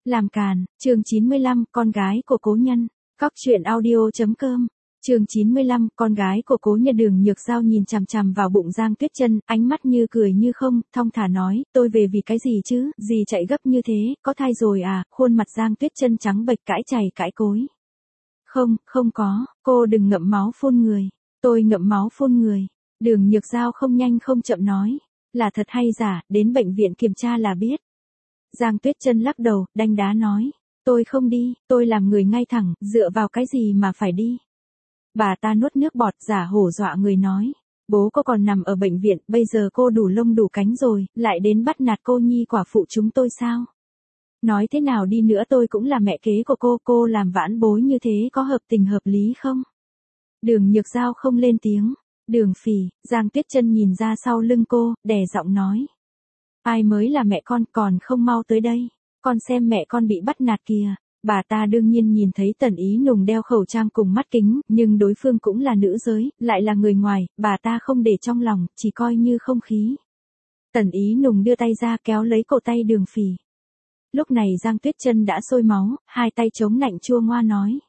Làm càn, chương 95, con gái của cố nhân. Cóc truyện audio.com. Chương 95, con gái của cố nhân. Đường Nhược Giao nhìn chằm chằm vào bụng Giang Tuyết Chân, ánh mắt như cười như không, thong thả nói, tôi về vì cái gì chứ, gì chạy gấp như thế, có thai rồi à? Khuôn mặt Giang Tuyết Chân trắng bệch, cãi chày cãi cối. Không có, cô đừng ngậm máu phun người. Tôi ngậm máu phun người. Đường Nhược Giao không nhanh không chậm nói, là thật hay giả, đến bệnh viện kiểm tra là biết. Giang Tuyết Chân lắc đầu, đanh đá nói, tôi không đi, tôi làm người ngay thẳng, dựa vào cái gì mà phải đi. Bà ta nuốt nước bọt, giả hổ dọa người nói, bố cô còn nằm ở bệnh viện, bây giờ cô đủ lông đủ cánh rồi, lại đến bắt nạt cô nhi quả phụ chúng tôi sao? Nói thế nào đi nữa tôi cũng là mẹ kế của cô làm vãn bối như thế có hợp tình hợp lý không? Đường Nhược Giao không lên tiếng. Đường Phỉ, Giang Tuyết Chân nhìn ra sau lưng cô, đè giọng nói. Ai mới là mẹ con, còn không mau tới đây. Con xem mẹ con bị bắt nạt kìa. Bà ta đương nhiên nhìn thấy Tần Ý Nùng đeo khẩu trang cùng mắt kính, nhưng đối phương cũng là nữ giới, lại là người ngoài, bà ta không để trong lòng, chỉ coi như không khí. Tần Ý Nùng đưa tay ra kéo lấy cổ tay Đường Phỉ. Lúc này Giang Tuyết Chân đã sôi máu, hai tay chống nạnh chua ngoa nói.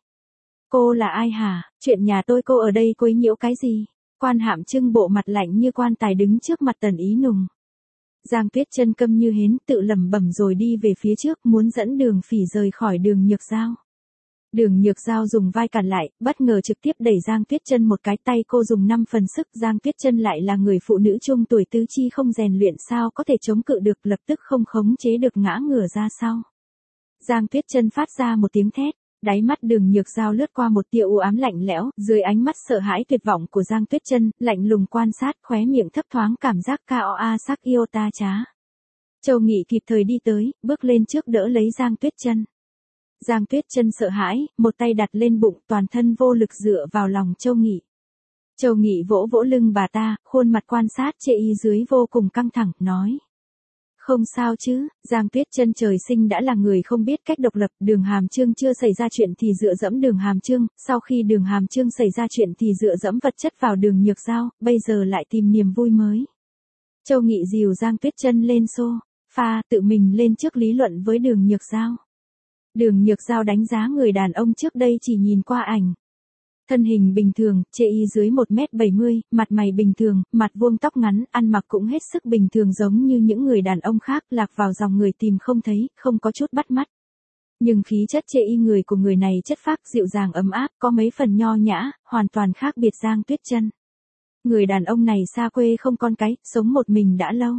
Cô là ai hả? Chuyện nhà tôi cô ở đây quấy nhiễu cái gì? Quan Hạm Trưng bộ mặt lạnh như quan tài đứng trước mặt Tần Ý Nùng. Giang Tuyết Chân câm như hến, tự lẩm bẩm rồi đi về phía trước, muốn dẫn Đường Phỉ rời khỏi Đường Nhược Giao. Đường Nhược Giao dùng vai cản lại, bất ngờ trực tiếp đẩy Giang Tuyết Chân một cái, tay cô dùng 5 phần sức. Giang Tuyết Chân lại là người phụ nữ trung tuổi, tứ chi không rèn luyện sao có thể chống cự được, lập tức không khống chế được ngã ngửa ra sau. Giang Tuyết Chân phát ra một tiếng thét. Đáy mắt Đường Nhược Giao lướt qua một tia u ám lạnh lẽo, dưới ánh mắt sợ hãi tuyệt vọng của Giang Tuyết Chân, lạnh lùng quan sát, khóe miệng thấp thoáng cảm giác KOA sắc yêu ta trá. Châu Nghị kịp thời đi tới, bước lên trước đỡ lấy Giang Tuyết Chân. Giang Tuyết Chân sợ hãi, một tay đặt lên bụng, toàn thân vô lực dựa vào lòng Châu Nghị. Châu Nghị vỗ vỗ lưng bà ta, khuôn mặt quan sát chê y dưới vô cùng căng thẳng, nói. Không sao chứ, Giang Tuyết Chân trời sinh đã là người không biết cách độc lập, Đường Hàm Chương chưa xảy ra chuyện thì dựa dẫm Đường Hàm Chương, sau khi Đường Hàm Chương xảy ra chuyện thì dựa dẫm vật chất vào Đường Nhược Giao, bây giờ lại tìm niềm vui mới. Châu Nghị dìu Giang Tuyết Chân lên sofa, tự mình lên trước lý luận với Đường Nhược Giao. Đường Nhược Giao đánh giá người đàn ông trước đây chỉ nhìn qua ảnh. Thân hình bình thường, chê y dưới 1m70, mặt mày bình thường, mặt vuông tóc ngắn, ăn mặc cũng hết sức bình thường giống như những người đàn ông khác, lạc vào dòng người tìm không thấy, không có chút bắt mắt. Nhưng khí chất chê y người của người này chất phác, dịu dàng ấm áp, có mấy phần nho nhã, hoàn toàn khác biệt Giang Tuyết Chân. Người đàn ông này xa quê không con cái, sống một mình đã lâu.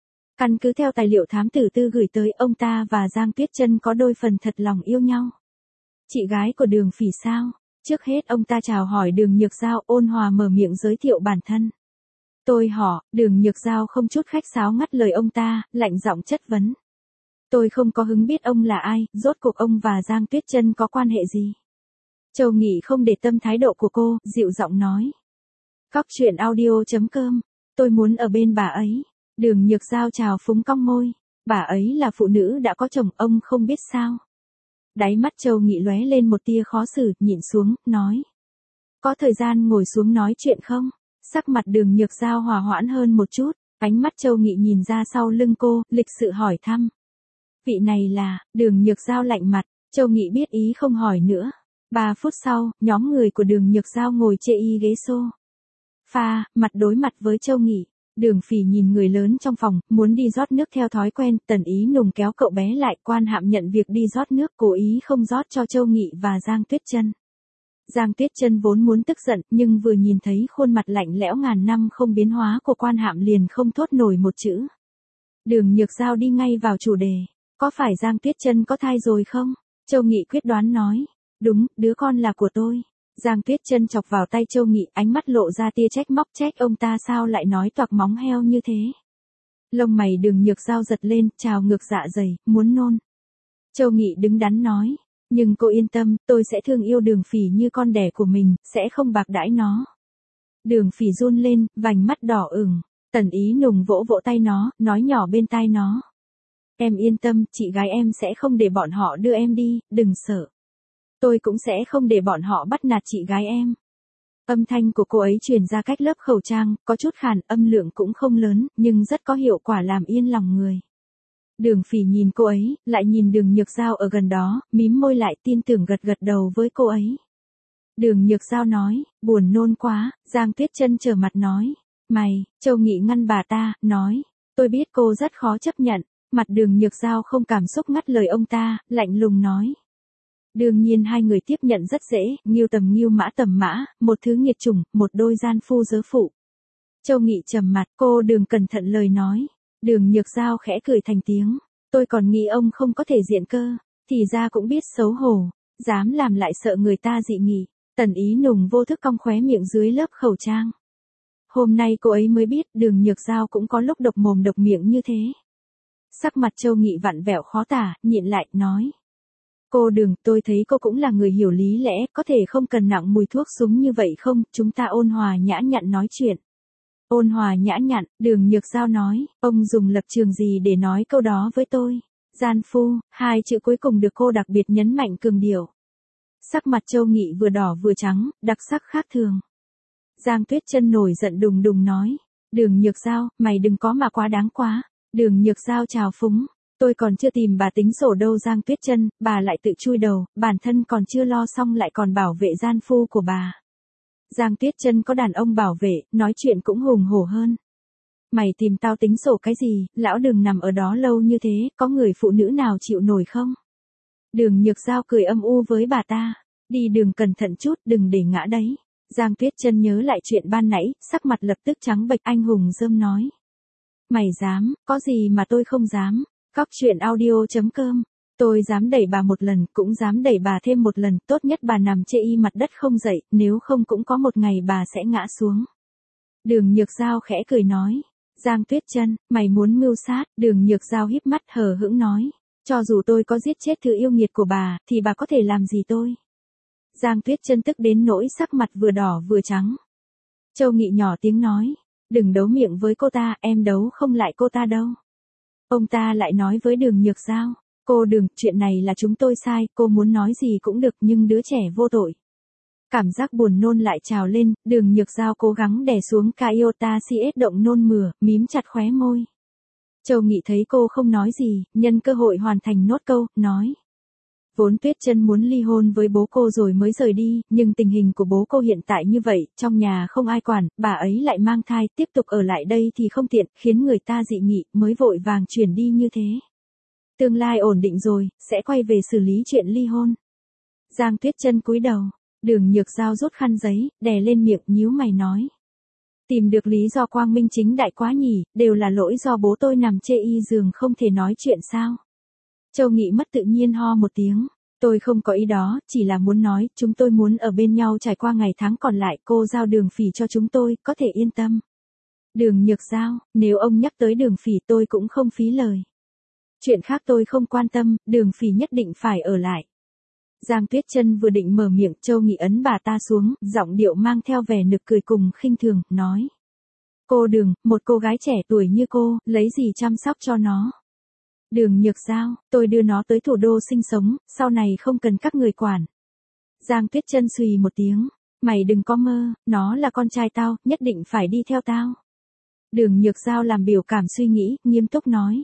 Căn cứ theo tài liệu thám tử tư gửi tới, ông ta và Giang Tuyết Chân có đôi phần thật lòng yêu nhau. Chị gái của Đường Phỉ sao? Trước hết ông ta chào hỏi Đường Nhược Giao, ôn hòa mở miệng giới thiệu bản thân. Tôi họ, Đường Nhược Giao không chút khách sáo ngắt lời ông ta, lạnh giọng chất vấn. Tôi không có hứng biết ông là ai, rốt cuộc ông và Giang Tuyết Chân có quan hệ gì? Châu Nghị không để tâm thái độ của cô, dịu giọng nói. Cóc truyện audio.com, tôi muốn ở bên bà ấy. Đường Nhược Giao chào phúng cong môi. Bà ấy là phụ nữ đã có chồng, ông không biết sao? Đáy mắt Châu Nghị lóe lên một tia khó xử, nhịn xuống, nói. Có thời gian ngồi xuống nói chuyện không? Sắc mặt Đường Nhược Giao hòa hoãn hơn một chút, ánh mắt Châu Nghị nhìn ra sau lưng cô, lịch sự hỏi thăm. Vị này là, Đường Nhược Giao lạnh mặt, Châu Nghị biết ý không hỏi nữa. 3 phút sau, nhóm người của Đường Nhược Giao ngồi chê y ghế sofa, mặt đối mặt với Châu Nghị. Đường Phỉ nhìn người lớn trong phòng, muốn đi rót nước theo thói quen, Tần Ý Nùng kéo cậu bé lại, Quan Hạm nhận việc đi rót nước, cố ý không rót cho Châu Nghị và Giang Tuyết Chân. Giang Tuyết Chân vốn muốn tức giận, nhưng vừa nhìn thấy khuôn mặt lạnh lẽo ngàn năm không biến hóa của Quan Hạm liền không thốt nổi một chữ. Đường Nhược Giao đi ngay vào chủ đề. Có phải Giang Tuyết Chân có thai rồi không? Châu Nghị quyết đoán nói. Đúng, đứa con là của tôi. Giang Tuyết Chân chọc vào tay Châu Nghị, ánh mắt lộ ra tia trách móc, trách ông ta sao lại nói toạc móng heo như thế. Lông mày Đường Nhược Giao giật lên, trào ngược dạ dày, muốn nôn. Châu Nghị đứng đắn nói, nhưng cô yên tâm, tôi sẽ thương yêu Đường Phỉ như con đẻ của mình, sẽ không bạc đãi nó. Đường Phỉ run lên, vành mắt đỏ ửng. Tần Ý Nùng vỗ vỗ tay nó, nói nhỏ bên tai nó. Em yên tâm, chị gái em sẽ không để bọn họ đưa em đi, đừng sợ. Tôi cũng sẽ không để bọn họ bắt nạt chị gái em. Âm thanh của cô ấy truyền ra cách lớp khẩu trang, có chút khàn, âm lượng cũng không lớn, nhưng rất có hiệu quả làm yên lòng người. Đường Phỉ nhìn cô ấy, lại nhìn Đường Nhược Giao ở gần đó, mím môi lại tin tưởng gật gật đầu với cô ấy. Đường Nhược Giao nói, buồn nôn quá, Giang Tuyết Chân trở mặt nói. Mày, Châu Nghị ngăn bà ta, nói. Tôi biết cô rất khó chấp nhận. Mặt Đường Nhược Giao không cảm xúc ngắt lời ông ta, lạnh lùng nói. Đương nhiên hai người tiếp nhận rất dễ, nghiêu tầm nghiêu mã tầm mã, một thứ nghiệt chủng, một đôi gian phu dớ phụ. Châu Nghị trầm mặt, cô đừng cẩn thận lời nói. Đường Nhược Giao khẽ cười thành tiếng. Tôi còn nghĩ ông không có thể diện cơ, thì ra cũng biết xấu hổ, dám làm lại sợ người ta dị nghị. Tần Ý Nùng vô thức cong khóe miệng dưới lớp khẩu trang. Hôm nay cô ấy mới biết Đường Nhược Giao cũng có lúc độc mồm độc miệng như thế. Sắc mặt Châu Nghị vặn vẹo khó tả, nhịn lại, nói. Cô Đường, tôi thấy cô cũng là người hiểu lý lẽ, có thể không cần nặng mùi thuốc súng như vậy không, chúng ta ôn hòa nhã nhặn nói chuyện. Ôn hòa nhã nhặn, Đường Nhược Giao nói, ông dùng lập trường gì để nói câu đó với tôi? Gian phu, hai chữ cuối cùng được cô đặc biệt nhấn mạnh cường điệu. Sắc mặt Châu Nghị vừa đỏ vừa trắng, đặc sắc khác thường. Giang Tuyết Chân nổi giận đùng đùng nói, Đường Nhược Giao, mày đừng có mà quá đáng quá. Đường Nhược Giao chào phúng, tôi còn chưa tìm bà tính sổ đâu. Giang Tuyết Chân, bà lại tự chui đầu, bản thân còn chưa lo xong lại còn bảo vệ gian phu của bà. Giang Tuyết Chân có đàn ông bảo vệ, nói chuyện cũng hùng hổ hơn. Mày tìm tao tính sổ cái gì, lão đừng nằm ở đó lâu như thế, có người phụ nữ nào chịu nổi không? Đường Nhược Giao cười âm u với bà ta, đi đường cẩn thận chút, đừng để ngã đấy. Giang Tuyết Chân nhớ lại chuyện ban nãy, sắc mặt lập tức trắng bệch, anh hùng rơm nói. Mày dám, có gì mà tôi không dám. Cóc truyện audio.com. Tôi dám đẩy bà một lần, cũng dám đẩy bà thêm một lần, tốt nhất bà nằm chê y mặt đất không dậy, nếu không cũng có một ngày bà sẽ ngã xuống. Đường Nhược Giao khẽ cười nói. Giang Tuyết Chân, mày muốn mưu sát? Đường Nhược Giao híp mắt hờ hững nói. Cho dù tôi có giết chết thứ yêu nghiệt của bà, thì bà có thể làm gì tôi? Giang Tuyết Chân tức đến nỗi sắc mặt vừa đỏ vừa trắng. Châu Nghị nhỏ tiếng nói. Đừng đấu miệng với cô ta, em đấu không lại cô ta đâu. Ông ta lại nói với Đường Nhược Giao. Cô Đường, chuyện này là chúng tôi sai, cô muốn nói gì cũng được nhưng đứa trẻ vô tội. Cảm giác buồn nôn lại trào lên, Đường Nhược Giao cố gắng đè xuống cái iota CS động nôn mửa, mím chặt khóe môi. Châu Nghị thấy cô không nói gì, nhân cơ hội hoàn thành nốt câu, nói. Vốn Tuyết Chân muốn ly hôn với bố cô rồi mới rời đi, nhưng tình hình của bố cô hiện tại như vậy, trong nhà không ai quản, bà ấy lại mang thai, tiếp tục ở lại đây thì không tiện, khiến người ta dị nghị, mới vội vàng chuyển đi như thế. Tương lai ổn định rồi, sẽ quay về xử lý chuyện ly hôn. Giang Tuyết Chân cúi đầu, Đường Nhược Giao rút khăn giấy, đè lên miệng, nhíu mày nói. Tìm được lý do quang minh chính đại quá nhỉ, đều là lỗi do bố tôi nằm chê y giường không thể nói chuyện sao. Châu Nghị mất tự nhiên ho một tiếng. Tôi không có ý đó, chỉ là muốn nói, chúng tôi muốn ở bên nhau trải qua ngày tháng còn lại, cô giao Đường Phỉ cho chúng tôi, có thể yên tâm. Đường Nhược Giao, nếu ông nhắc tới Đường Phỉ tôi cũng không phí lời. Chuyện khác tôi không quan tâm, Đường Phỉ nhất định phải ở lại. Giang Tuyết Chân vừa định mở miệng, Châu Nghị ấn bà ta xuống, giọng điệu mang theo vẻ nực cười cùng khinh thường, nói. Cô Đường, một cô gái trẻ tuổi như cô, lấy gì chăm sóc cho nó? Đường Nhược Giao, tôi đưa nó tới thủ đô sinh sống, sau này không cần các người quản. Giang Tuyết Chân xùy một tiếng, mày đừng có mơ, nó là con trai tao, nhất định phải đi theo tao. Đường Nhược Giao làm biểu cảm suy nghĩ, nghiêm túc nói.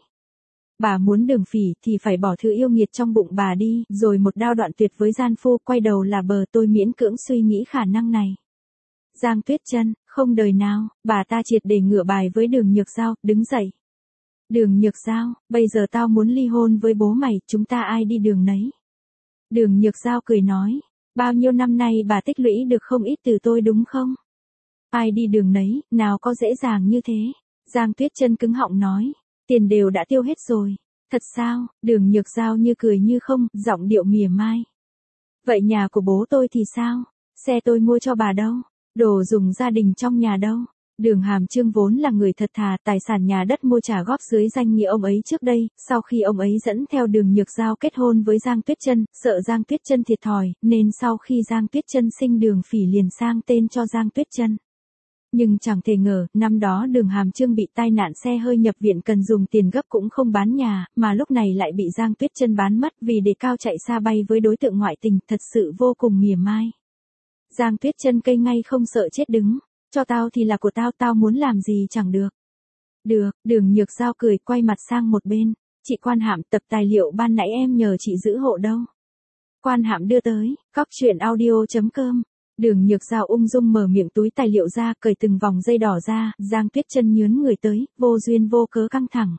Bà muốn Đường Phỉ thì phải bỏ thứ yêu nghiệt trong bụng bà đi, rồi một đao đoạn tuyệt với gian phu, quay đầu là bờ. Tôi miễn cưỡng suy nghĩ khả năng này. Giang Tuyết Chân, không đời nào, bà ta triệt để ngửa bài với Đường Nhược Giao, đứng dậy. Đường Nhược Giao, bây giờ tao muốn ly hôn với bố mày, chúng ta ai đi đường nấy. Đường Nhược Giao cười nói, bao nhiêu năm nay bà tích lũy được không ít từ tôi đúng không? Ai đi đường nấy, nào có dễ dàng như thế. Giang Tuyết Chân cứng họng nói, tiền đều đã tiêu hết rồi. Thật sao? Đường Nhược Giao như cười như không, giọng điệu mỉa mai. Vậy nhà của bố tôi thì sao? Xe tôi mua cho bà đâu? Đồ dùng gia đình trong nhà đâu? Đường Hàm Trương vốn là người thật thà, tài sản nhà đất mua trả góp dưới danh nghĩa ông ấy trước đây, sau khi ông ấy dẫn theo Đường Nhược Giao kết hôn với Giang Tuyết Chân, sợ Giang Tuyết Chân thiệt thòi, nên sau khi Giang Tuyết Chân sinh Đường Phỉ liền sang tên cho Giang Tuyết Chân. Nhưng chẳng thể ngờ, năm đó Đường Hàm Trương bị tai nạn xe hơi nhập viện cần dùng tiền gấp cũng không bán nhà, mà lúc này lại bị Giang Tuyết Chân bán mất vì đề cao chạy xa bay với đối tượng ngoại tình, thật sự vô cùng mỉa mai. Giang Tuyết Chân cây ngay không sợ chết đứng. Cho tao thì là của tao, tao muốn làm gì chẳng được. Được, Đường Nhược Giao cười, quay mặt sang một bên. Chị Quan Hạm, tập tài liệu ban nãy em nhờ chị giữ hộ đâu? Quan Hạm đưa tới, cóc.audio.com. Đường Nhược Giao ung dung mở miệng túi tài liệu ra, cởi từng vòng dây đỏ ra, Giang Tuyết Chân nhướn người tới, vô duyên vô cớ căng thẳng.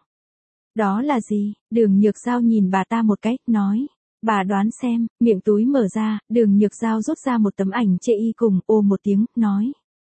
Đó là gì? Đường Nhược Giao nhìn bà ta một cái, nói. Bà đoán xem, miệng túi mở ra, Đường Nhược Giao rút ra một tấm ảnh chê y cùng, ồ một tiếng, nói.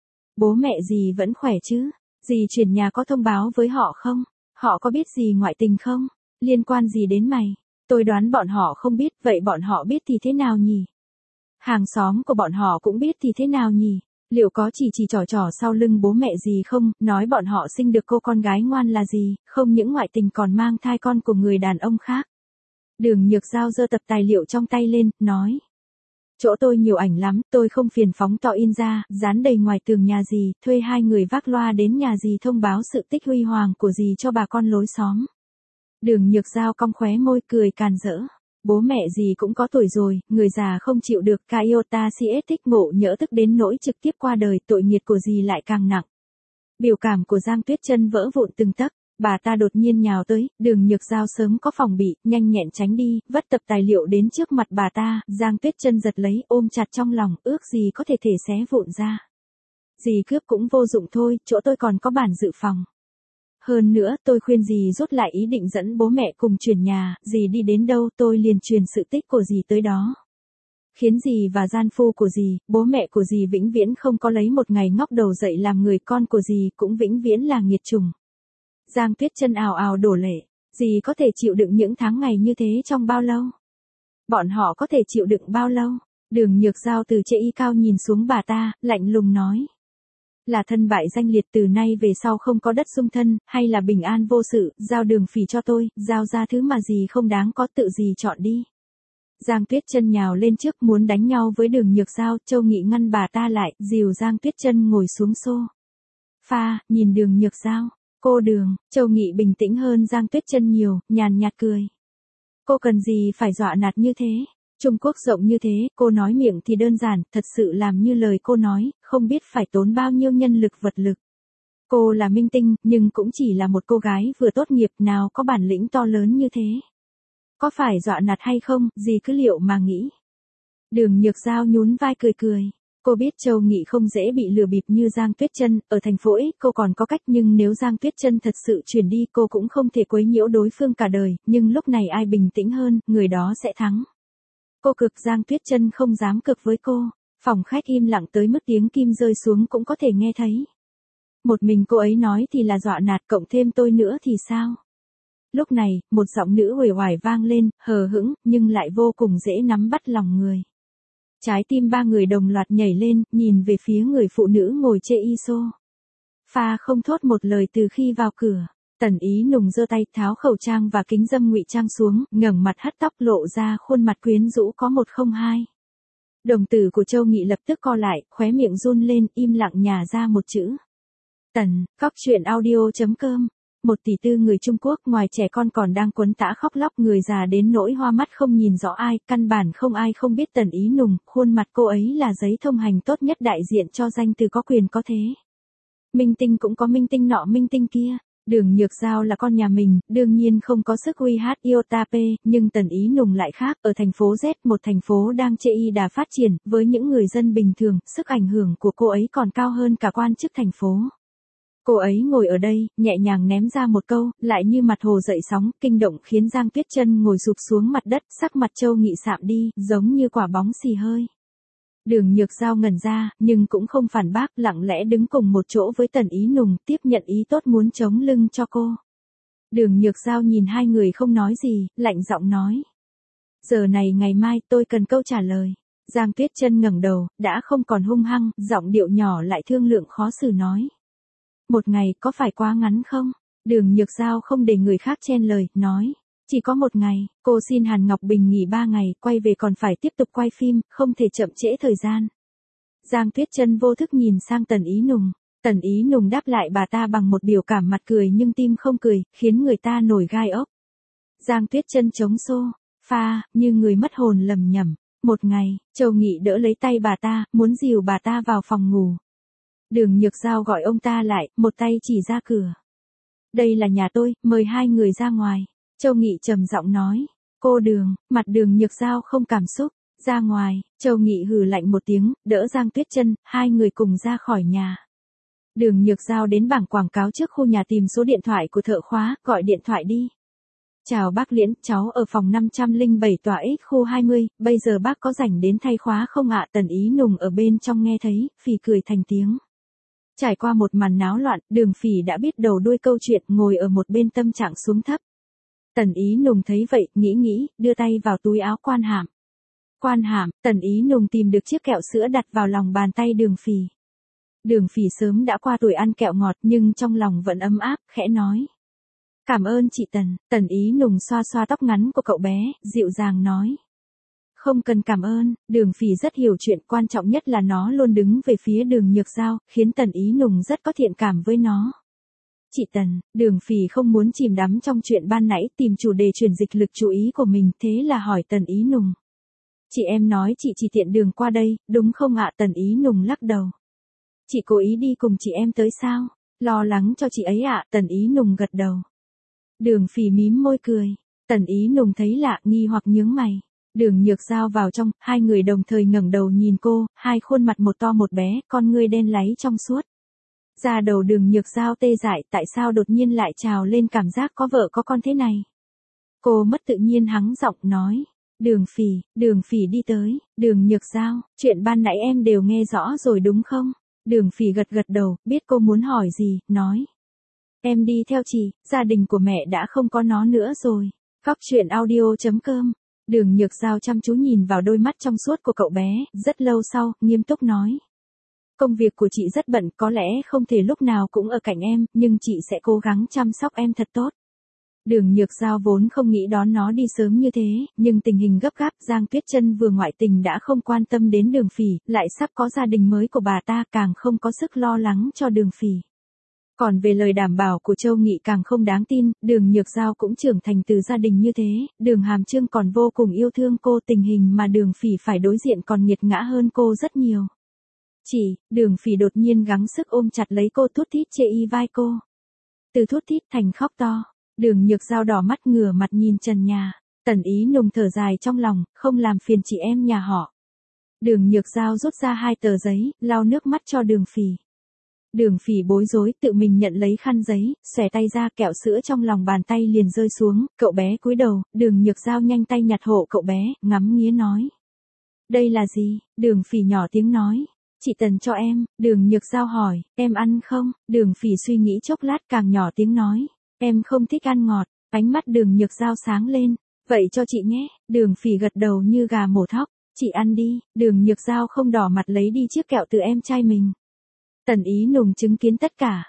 Bố mẹ dì vẫn khỏe chứ? Dì chuyển nhà có thông báo với họ không? Họ có biết gì ngoại tình không? Liên quan gì đến mày? Tôi đoán bọn họ không biết, vậy bọn họ biết thì thế nào nhỉ? Hàng xóm của bọn họ cũng biết thì thế nào nhỉ? Liệu có chỉ trò sau lưng bố mẹ gì không, nói bọn họ sinh được cô con gái ngoan là gì, không những ngoại tình còn mang thai con của người đàn ông khác. Đường Nhược Giao giơ tập tài liệu trong tay lên, nói. Chỗ tôi nhiều ảnh lắm, tôi không phiền phóng to in ra, dán đầy ngoài tường nhà dì, thuê 2 người vác loa đến nhà dì thông báo sự tích huy hoàng của dì cho bà con lối xóm. Đường Nhược Giao cong khóe môi cười càn rỡ. Bố mẹ dì cũng có tuổi rồi, người già không chịu được, Iota CS thích ngộ nhỡ tức đến nỗi trực tiếp qua đời, tội nghiệt của dì lại càng nặng. Biểu cảm của Giang Tuyết Chân vỡ vụn từng tấc, bà ta đột nhiên nhào tới, Đường Nhược Giao sớm có phòng bị, nhanh nhẹn tránh đi, vất tập tài liệu đến trước mặt bà ta, Giang Tuyết Chân giật lấy, ôm chặt trong lòng, ước gì có thể xé vụn ra. Dì cướp cũng vô dụng thôi, chỗ tôi còn có bản dự phòng. Hơn nữa, tôi khuyên dì rút lại ý định dẫn bố mẹ cùng chuyển nhà, dì đi đến đâu tôi liền truyền sự tích của dì tới đó. Khiến dì và gian phu của dì, bố mẹ của dì vĩnh viễn không có lấy một ngày ngóc đầu dậy làm người, con của dì cũng vĩnh viễn là nghiệt chủng. Giang Tuyết Chân ào ào đổ lệ, dì có thể chịu đựng những tháng ngày như thế trong bao lâu? Bọn họ có thể chịu đựng bao lâu? Đường Nhược Giao từ trên y cao nhìn xuống bà ta, lạnh lùng nói. Là thân bại danh liệt, từ nay về sau không có đất xung thân, hay là bình an vô sự, giao đường phỉ cho tôi, giao ra thứ mà dì không đáng có, tự dì chọn đi. Giang Tuyết Chân nhào lên trước muốn đánh nhau với Đường Nhược Giao, Châu Nghị ngăn bà ta lại, dìu Giang Tuyết Chân ngồi xuống xô. Pha, nhìn Đường Nhược Giao. Cô Đường, Châu Nghị bình tĩnh hơn Giang Tuyết Chân nhiều, nhàn nhạt cười. Cô cần gì phải dọa nạt như thế? Trung Quốc rộng như thế, cô nói miệng thì đơn giản, thật sự làm như lời cô nói, không biết phải tốn bao nhiêu nhân lực vật lực. Cô là minh tinh, nhưng cũng chỉ là một cô gái vừa tốt nghiệp, nào có bản lĩnh to lớn như thế. Có phải dọa nạt hay không, gì cứ liệu mà nghĩ. Đường Nhược Giao nhún vai cười cười. Cô biết Châu Nghị không dễ bị lừa bịp như Giang Tuyết Chân, ở thành phố X cô còn có cách, nhưng nếu Giang Tuyết Chân thật sự chuyển đi cô cũng không thể quấy nhiễu đối phương cả đời, nhưng lúc này ai bình tĩnh hơn, người đó sẽ thắng. Cô cực, Giang Tuyết Chân không dám cực với cô. Phòng khách im lặng tới mức tiếng kim rơi xuống cũng có thể nghe thấy. Một mình cô ấy nói thì là dọa nạt, cộng thêm tôi nữa thì sao? Lúc này, một giọng nữ uể oải vang lên, hờ hững, nhưng lại vô cùng dễ nắm bắt lòng người. Trái tim ba người đồng loạt nhảy lên, nhìn về phía người phụ nữ ngồi trên y-xô. Pha không thốt một lời từ khi vào cửa. Tần Ý Nùng giơ tay tháo khẩu trang và kính dâm ngụy trang xuống, ngẩng mặt hất tóc lộ ra khuôn mặt quyến rũ có 102. Đồng tử của Châu Nghị lập tức co lại, khóe miệng run lên, im lặng nhả ra một chữ. Tần, cóc.audio.com. 1,4 tỷ người Trung Quốc, ngoài trẻ con còn đang quấn tã khóc lóc, người già đến nỗi hoa mắt không nhìn rõ ai, căn bản không ai không biết Tần Ý Nùng, khuôn mặt cô ấy là giấy thông hành tốt nhất đại diện cho danh từ có quyền có thế. Minh tinh cũng có minh tinh nọ minh tinh kia. Đường Nhược Giao là con nhà mình, đương nhiên không có sức uy hát iota P, nhưng Tần Ý Nùng lại khác, ở thành phố Z, một thành phố đang chê y đà phát triển, với những người dân bình thường, sức ảnh hưởng của cô ấy còn cao hơn cả quan chức thành phố. Cô ấy ngồi ở đây, nhẹ nhàng ném ra một câu, lại như mặt hồ dậy sóng, kinh động khiến Giang Tuyết Chân ngồi sụp xuống mặt đất, sắc mặt Châu Nghị sạm đi, giống như quả bóng xì hơi. Đường Nhược Giao ngẩn ra, nhưng cũng không phản bác, lặng lẽ đứng cùng một chỗ với Tần Ý Nùng, tiếp nhận ý tốt muốn chống lưng cho cô. Đường Nhược Giao nhìn hai người không nói gì, lạnh giọng nói. Giờ này ngày mai tôi cần câu trả lời. Giang Tuyết Chân ngẩng đầu, đã không còn hung hăng, giọng điệu nhỏ lại thương lượng khó xử nói. Một ngày có phải quá ngắn không? Đường Nhược Giao không để người khác chen lời, nói. Chỉ có một ngày, cô xin Hàn Ngọc Bình nghỉ 3 ngày, quay về còn phải tiếp tục quay phim, không thể chậm trễ thời gian. Giang Tuyết Chân vô thức nhìn sang Tần Ý Nùng. Tần Ý Nùng đáp lại bà ta bằng một biểu cảm mặt cười nhưng tim không cười, khiến người ta nổi gai ốc. Giang Tuyết Chân chống xô, pha, như người mất hồn lầm nhầm. Một ngày, Châu Nghị đỡ lấy tay bà ta, muốn dìu bà ta vào phòng ngủ. Đường Nhược Giao gọi ông ta lại, một tay chỉ ra cửa. Đây là nhà tôi, mời hai người ra ngoài. Châu Nghị trầm giọng nói. Cô Đường, mặt Đường Nhược Giao không cảm xúc. Ra ngoài, Châu Nghị hừ lạnh một tiếng, đỡ Giang Tuyết Chân, hai người cùng ra khỏi nhà. Đường Nhược Giao đến bảng quảng cáo trước khu nhà tìm số điện thoại của thợ khóa, gọi điện thoại đi. Chào bác Liễn, cháu ở phòng 507 tòa X khu 20, bây giờ bác có rảnh đến thay khóa không ạ? Tần Ý Nùng ở bên trong nghe thấy, phì cười thành tiếng. Trải qua một màn náo loạn, Đường Phỉ đã biết đầu đuôi câu chuyện, ngồi ở một bên tâm trạng xuống thấp. Tần Ý Nùng thấy vậy, nghĩ, đưa tay vào túi áo Quan Hàm. Quan Hàm, Tần Ý Nùng tìm được chiếc kẹo sữa đặt vào lòng bàn tay Đường Phỉ. Đường Phỉ sớm đã qua tuổi ăn kẹo ngọt nhưng trong lòng vẫn ấm áp, khẽ nói. Cảm ơn chị Tần. Tần Ý Nùng xoa xoa tóc ngắn của cậu bé, dịu dàng nói. Không cần cảm ơn, Đường Phỉ rất hiểu chuyện, quan trọng nhất là nó luôn đứng về phía Đường Nhược Giao, khiến Tần Ý Nùng rất có thiện cảm với nó. Chị Tần, Đường Phỉ không muốn chìm đắm trong chuyện ban nãy, tìm chủ đề chuyển dịch lực chú ý của mình, thế là hỏi Tần Ý Nùng. Chị em nói chị chỉ tiện đường qua đây, đúng không ạ? Tần Ý Nùng lắc đầu. Chị cố ý đi cùng chị em tới sao? Lo lắng cho chị ấy ạ? Tần Ý Nùng gật đầu. Đường Phỉ mím môi cười. Tần Ý Nùng thấy lạ, nghi hoặc nhướng mày. Đường Nhược Giao vào trong, hai người đồng thời ngẩng đầu nhìn cô, hai khuôn mặt một to một bé, con ngươi đen láy trong suốt. Da đầu Đường Nhược Giao tê dại, tại sao đột nhiên lại trào lên cảm giác có vợ có con thế này? Cô mất tự nhiên hắng giọng nói. Đường Phỉ đi tới. Đường Nhược Giao, chuyện ban nãy em đều nghe rõ rồi đúng không? Đường Phỉ gật đầu, biết cô muốn hỏi gì, nói. Em đi theo chị, gia đình của mẹ đã không có nó nữa rồi. Cóc truyện audio.com. Đường Nhược Giao chăm chú nhìn vào đôi mắt trong suốt của cậu bé, rất lâu sau, nghiêm túc nói. Công việc của chị rất bận, có lẽ không thể lúc nào cũng ở cạnh em, nhưng chị sẽ cố gắng chăm sóc em thật tốt. Đường Nhược Giao vốn không nghĩ đón nó đi sớm như thế, nhưng tình hình gấp gáp, Giang Tuyết Chân vừa ngoại tình đã không quan tâm đến Đường Phỉ, lại sắp có gia đình mới của bà ta, càng không có sức lo lắng cho Đường Phỉ. Còn về lời đảm bảo của Châu Nghị càng không đáng tin, Đường Nhược Giao cũng trưởng thành từ gia đình như thế, Đường Hàm Trương còn vô cùng yêu thương cô, tình hình mà Đường Phỉ phải đối diện còn nghiệt ngã hơn cô rất nhiều. Đường Phỉ đột nhiên gắng sức ôm chặt lấy cô, thút thít chê y vai cô. Từ thút thít thành khóc to, Đường Nhược Giao đỏ mắt ngửa mặt nhìn trần nhà. Tần Ý Nùng thở dài trong lòng, không làm phiền chị em nhà họ. Đường Nhược Giao rút ra 2 tờ giấy, lau nước mắt cho Đường Phỉ. Đường Phỉ bối rối, tự mình nhận lấy khăn giấy, xòe tay ra, kẹo sữa trong lòng bàn tay liền rơi xuống, cậu bé cúi đầu, Đường Nhược Giao nhanh tay nhặt hộ cậu bé, ngắm nghía nói. Đây là gì? Đường Phỉ nhỏ tiếng nói. Chị Tần cho em. Đường Nhược Giao hỏi, em ăn không? Đường Phỉ suy nghĩ chốc lát, càng nhỏ tiếng nói. Em không thích ăn ngọt. Ánh mắt Đường Nhược Giao sáng lên. Vậy cho chị nhé. Đường Phỉ gật đầu như gà mổ thóc. Chị ăn đi. Đường Nhược Giao không đỏ mặt lấy đi chiếc kẹo từ em trai mình. Tần Ý Nùng chứng kiến tất cả.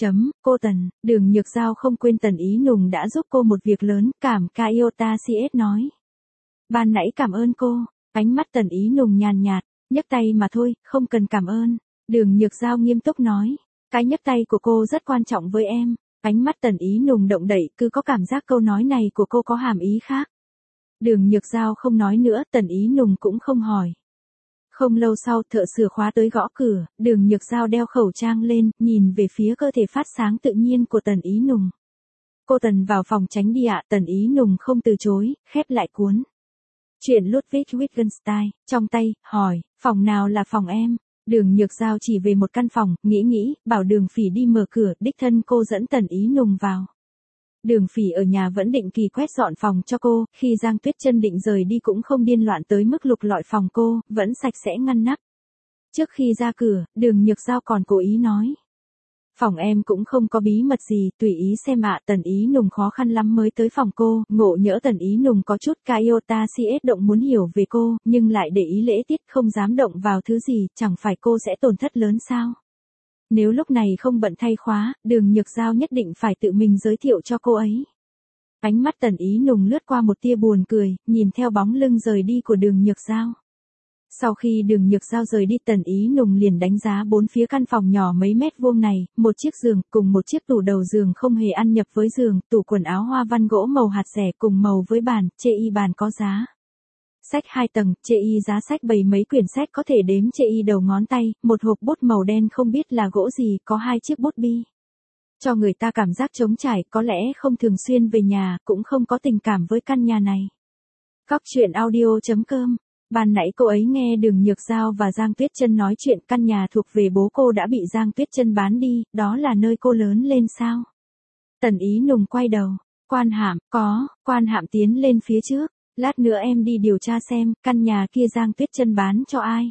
Cô Tần. Đường Nhược Giao không quên Tần Ý Nùng đã giúp cô một việc lớn, cảm ca Iota CS nói. Ban nãy cảm ơn cô. Ánh mắt Tần Ý Nùng nhàn nhạt, nhấc tay mà thôi, không cần cảm ơn. Đường Nhược Giao nghiêm túc nói. Cái nhấc tay của cô rất quan trọng với em. Ánh mắt Tần Ý Nùng động đậy, cứ có cảm giác câu nói này của cô có hàm ý khác. Đường Nhược Giao không nói nữa, Tần Ý Nùng cũng không hỏi. Không lâu sau, thợ sửa khóa tới gõ cửa, Đường Nhược Giao đeo khẩu trang lên, nhìn về phía cơ thể phát sáng tự nhiên của Tần Ý Nùng. Cô Tần vào phòng tránh đi ạ. Tần Ý Nùng không từ chối, khép lại cuốn. Chuyện Ludwig Wittgenstein, trong tay, hỏi, phòng nào là phòng em? Đường Nhược Giao chỉ về một căn phòng, nghĩ, bảo Đường Phỉ đi mở cửa, đích thân cô dẫn Tần Ý Nùng vào. Đường Phỉ ở nhà vẫn định kỳ quét dọn phòng cho cô, khi Giang Tuyết Chân định rời đi cũng không điên loạn tới mức lục lọi phòng cô, vẫn sạch sẽ ngăn nắp. Trước khi ra cửa, Đường Nhược Giao còn cố ý nói. Phòng em cũng không có bí mật gì, tùy ý xem ạ. Tần Ý Nùng khó khăn lắm mới tới phòng cô, ngộ nhỡ Tần Ý Nùng có chút Iota CS động muốn hiểu về cô, nhưng lại để ý lễ tiết không dám động vào thứ gì, chẳng phải cô sẽ tổn thất lớn sao? Nếu lúc này không bận thay khóa, Đường Nhược Giao nhất định phải tự mình giới thiệu cho cô ấy. Ánh mắt Tần Ý Nùng lướt qua một tia buồn cười, nhìn theo bóng lưng rời đi của Đường Nhược Giao. Sau khi Đường Nhược Giao rời đi, Tần Ý Nùng liền đánh giá bốn phía căn phòng nhỏ mấy mét vuông này, một chiếc giường, cùng một chiếc tủ đầu giường không hề ăn nhập với giường, tủ quần áo hoa văn gỗ màu hạt rẻ cùng màu với bàn, chê y bàn có giá. Sách 2 tầng, chê y giá sách bày mấy quyển sách có thể đếm chê y đầu ngón tay, một hộp bút màu đen không biết là gỗ gì, có 2 chiếc bút bi. cho người ta cảm giác trống trải, có lẽ không thường xuyên về nhà, cũng không có tình cảm với căn nhà này. Cóc truyện audio.com. Ban nãy cô ấy nghe Đường Nhược Giao và Giang Tuyết Chân nói chuyện, căn nhà thuộc về bố cô đã bị Giang Tuyết Chân bán đi, đó là nơi cô lớn lên sao? Tần Ý Nùng quay đầu. Quan Hạm, Quan Hạm tiến lên phía trước. Lát nữa em đi điều tra xem, căn nhà kia Giang Tuyết Chân bán cho ai.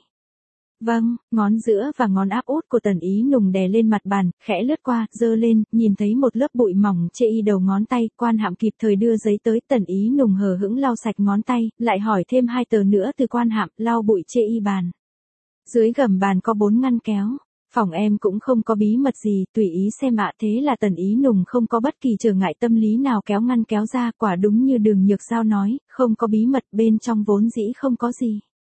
Vâng, ngón giữa và ngón áp út của Tần Ý Nùng đè lên mặt bàn, khẽ lướt qua, giơ lên, nhìn thấy một lớp bụi mỏng chê y đầu ngón tay, Quan Hạm kịp thời đưa giấy tới, Tần Ý Nùng hờ hững lau sạch ngón tay, lại hỏi thêm 2 tờ nữa từ Quan Hạm, lau bụi chê y bàn. Dưới gầm bàn có 4 ngăn kéo. Phòng em cũng không có bí mật gì, tùy ý xem ạ. Thế là Tần Ý Nùng không có bất kỳ trở ngại tâm lý nào kéo ngăn kéo ra, quả đúng như Đường Nhược Giao nói, không có bí mật, bên trong vốn dĩ không có gì.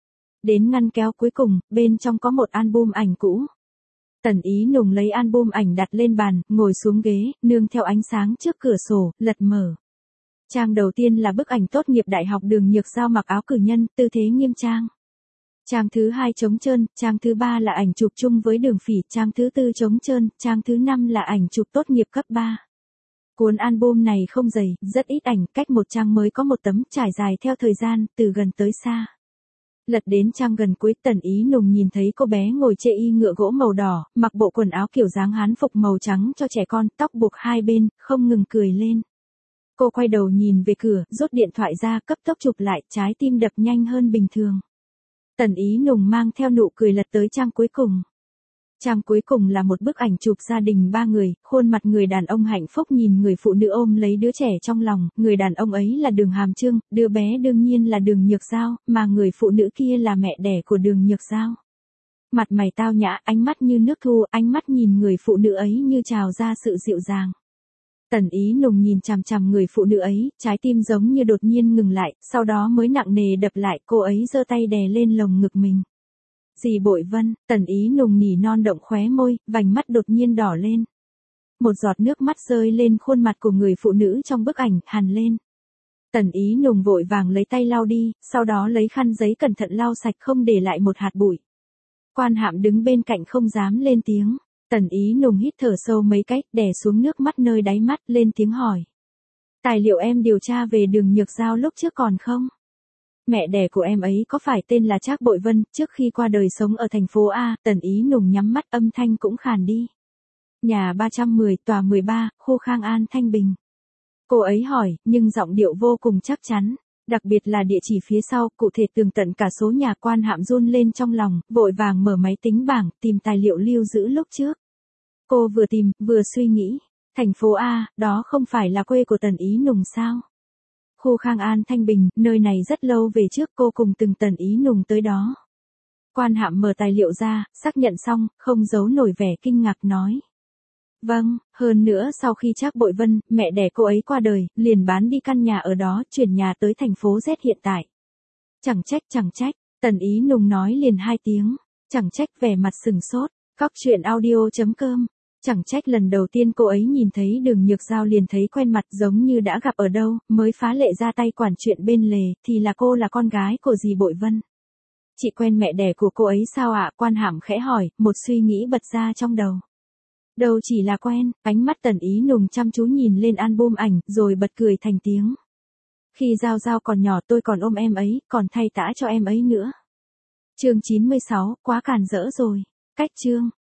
Đến ngăn kéo cuối cùng, bên trong có một album ảnh cũ. Tần Ý Nùng lấy album ảnh đặt lên bàn, ngồi xuống ghế, nương theo ánh sáng trước cửa sổ, lật mở. Trang đầu tiên là bức ảnh tốt nghiệp đại học Đường Nhược Giao mặc áo cử nhân, tư thế nghiêm trang. Trang thứ 2 trống trơn, trang thứ 3 là ảnh chụp chung với Đường Phỉ, trang thứ 4 trống trơn, trang thứ 5 là ảnh chụp tốt nghiệp cấp 3. Cuốn album này không dày, rất ít ảnh, cách một trang mới có một tấm, trải dài theo thời gian, từ gần tới xa. Lật đến trang gần cuối, Tần Ý Nùng nhìn thấy cô bé ngồi chê y ngựa gỗ màu đỏ, mặc bộ quần áo kiểu dáng hán phục màu trắng cho trẻ con, tóc buộc hai bên, không ngừng cười lên. Cô quay đầu nhìn về cửa, rút điện thoại ra, cấp tốc chụp lại, trái tim đập nhanh hơn bình thường. Tần Ý Nùng mang theo nụ cười lật tới trang cuối cùng. Trang cuối cùng là một bức ảnh chụp gia đình 3 người, khuôn mặt người đàn ông hạnh phúc nhìn người phụ nữ ôm lấy đứa trẻ trong lòng, người đàn ông ấy là Đường Hàm Trương, đứa bé đương nhiên là Đường Nhược Giao, mà người phụ nữ kia là mẹ đẻ của Đường Nhược Giao. Mặt mày tao nhã, ánh mắt như nước thu, ánh mắt nhìn người phụ nữ ấy như trào ra sự dịu dàng. Tần Ý Nùng nhìn chằm chằm người phụ nữ ấy, trái tim giống như đột nhiên ngừng lại, sau đó mới nặng nề đập lại, cô ấy giơ tay đè lên lồng ngực mình. Dì Bội Vân, Tần Ý Nùng nỉ non động khóe môi, vành mắt đột nhiên đỏ lên. Một giọt nước mắt rơi lên khuôn mặt của người phụ nữ trong bức ảnh, hằn lên. Tần Ý Nùng vội vàng lấy tay lau đi, sau đó lấy khăn giấy cẩn thận lau sạch không để lại một hạt bụi. Quan Hạm đứng bên cạnh không dám lên tiếng. Tần Ý Nùng hít thở sâu mấy cái, đè xuống nước mắt nơi đáy mắt, lên tiếng hỏi. Tài liệu em điều tra về Đường Nhược Giao lúc trước còn không? Mẹ đẻ của em ấy có phải tên là Trác Bội Vân, trước khi qua đời sống ở thành phố A? Tần Ý Nùng nhắm mắt, âm thanh cũng khàn đi. Nhà 310, tòa 13, khu Khang An, Thanh Bình. Cô ấy hỏi, nhưng giọng điệu vô cùng chắc chắn. Đặc biệt là địa chỉ phía sau, cụ thể tường tận cả số nhà. Quan Hạm run lên trong lòng, vội vàng mở máy tính bảng, tìm tài liệu lưu giữ lúc trước. Cô vừa tìm, vừa suy nghĩ. Thành phố A, đó không phải là quê của Tần Ý Nùng sao? Khu Khang An, Thanh Bình, nơi này rất lâu về trước cô cùng từng Tần Ý Nùng tới đó. Quan Hạm mở tài liệu ra, xác nhận xong, không giấu nổi vẻ kinh ngạc nói. Vâng, hơn nữa sau khi Trác Bội Vân, mẹ đẻ cô ấy qua đời, liền bán đi căn nhà ở đó, chuyển nhà tới thành phố Z hiện tại. Chẳng trách, Tần Ý Nùng nói liền 2 tiếng, chẳng trách, vẻ mặt sừng sốt. Cóc truyện audio.com. Chẳng trách lần đầu tiên cô ấy nhìn thấy Đường Nhược Giao liền thấy quen mặt, giống như đã gặp ở đâu, mới phá lệ ra tay quản chuyện bên lề, thì là cô là con gái của dì Bội Vân. Chị quen mẹ đẻ của cô ấy sao ạ? Quan Hạm khẽ hỏi, một suy nghĩ bật ra trong đầu. Đâu chỉ là quen, ánh mắt Tần Ý Nùng chăm chú nhìn lên album ảnh, rồi bật cười thành tiếng. Khi Giao Giao còn nhỏ tôi còn ôm em ấy, còn thay tã cho em ấy nữa. Chương 96, quá càn rỡ rồi. Cách chương.